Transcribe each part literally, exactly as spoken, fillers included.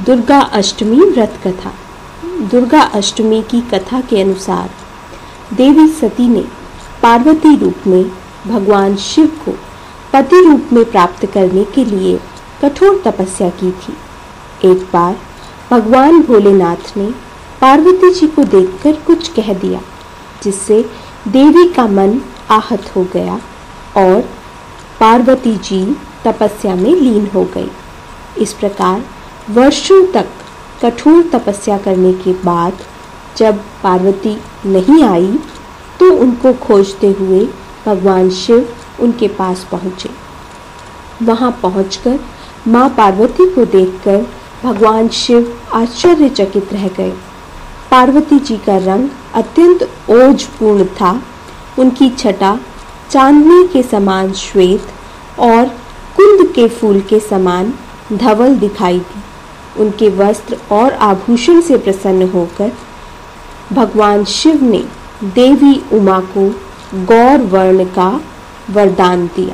दुर्गा अष्टमी व्रत कथा। दुर्गा अष्टमी की कथा के अनुसार देवी सती ने पार्वती रूप में भगवान शिव को पति रूप में प्राप्त करने के लिए कठोर तपस्या की थी। एक बार भगवान भोलेनाथ ने पार्वती जी को देखकर कुछ कह दिया, जिससे देवी का मन आहत हो गया और पार्वती जी तपस्या में लीन हो गई। इस प्रकार वर्षों तक कठोर तपस्या करने के बाद जब पार्वती नहीं आई तो उनको खोजते हुए भगवान शिव उनके पास पहुँचे। वहाँ पहुँचकर माँ पार्वती को देखकर भगवान शिव आश्चर्यचकित रह गए। पार्वती जी का रंग अत्यंत ओजपूर्ण था। उनकी छटा चांदनी के समान श्वेत और कुंद के फूल के समान धवल दिखाई दी। उनके वस्त्र और आभूषण से प्रसन्न होकर भगवान शिव ने देवी उमा को गौर वर्ण का वरदान दिया।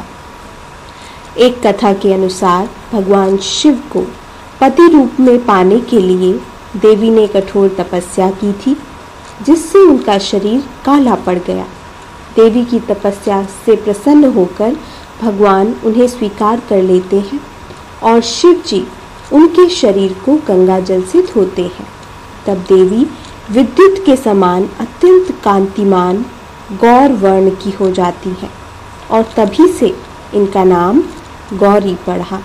एक कथा के अनुसार भगवान शिव को पति रूप में पाने के लिए देवी ने कठोर तपस्या की थी, जिससे उनका शरीर काला पड़ गया। देवी की तपस्या से प्रसन्न होकर भगवान उन्हें स्वीकार कर लेते हैं और शिव जी उनके शरीर को गंगा जल से धोते हैं। तब देवी विद्युत के समान अत्यंत कांतिमान गौर वर्ण की हो जाती है और तभी से इनका नाम गौरी पड़ा।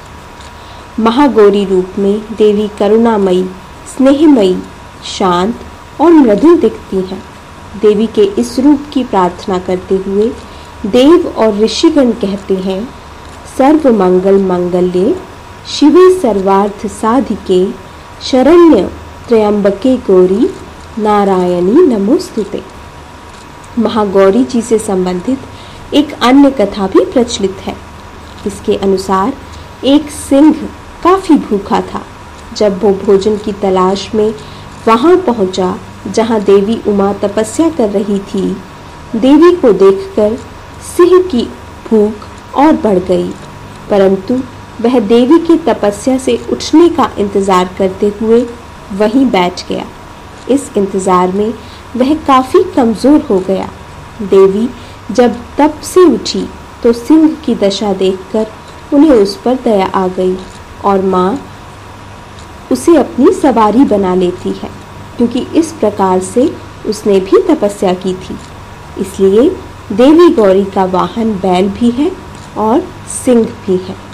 महागौरी रूप में देवी करुणामयी, स्नेहमयी, शांत और मृदुल दिखती हैं। देवी के इस रूप की प्रार्थना करते हुए देव और ऋषिगण कहते हैं, सर्व मंगल मंगल्ये शिवे सर्वार्थ साधिके शरण्य त्र्यंबके गौरी नारायणी नमोस्तुते। महागौरी जी से संबंधित एक अन्य कथा भी प्रचलित है। इसके अनुसार एक सिंह काफी भूखा था। जब वो भोजन की तलाश में वहां पहुंचा जहां देवी उमा तपस्या कर रही थी, देवी को देखकर सिंह की भूख और बढ़ गई, परंतु वह देवी की तपस्या से उठने का इंतजार करते हुए वहीं बैठ गया। इस इंतजार में वह काफी कमजोर हो गया। देवी जब तप से उठी तो सिंह की दशा देखकर उन्हें उस पर दया आ गई और माँ उसे अपनी सवारी बना लेती है, क्योंकि इस प्रकार से उसने भी तपस्या की थी। इसलिए देवी गौरी का वाहन बैल भी है और सिंह भी है।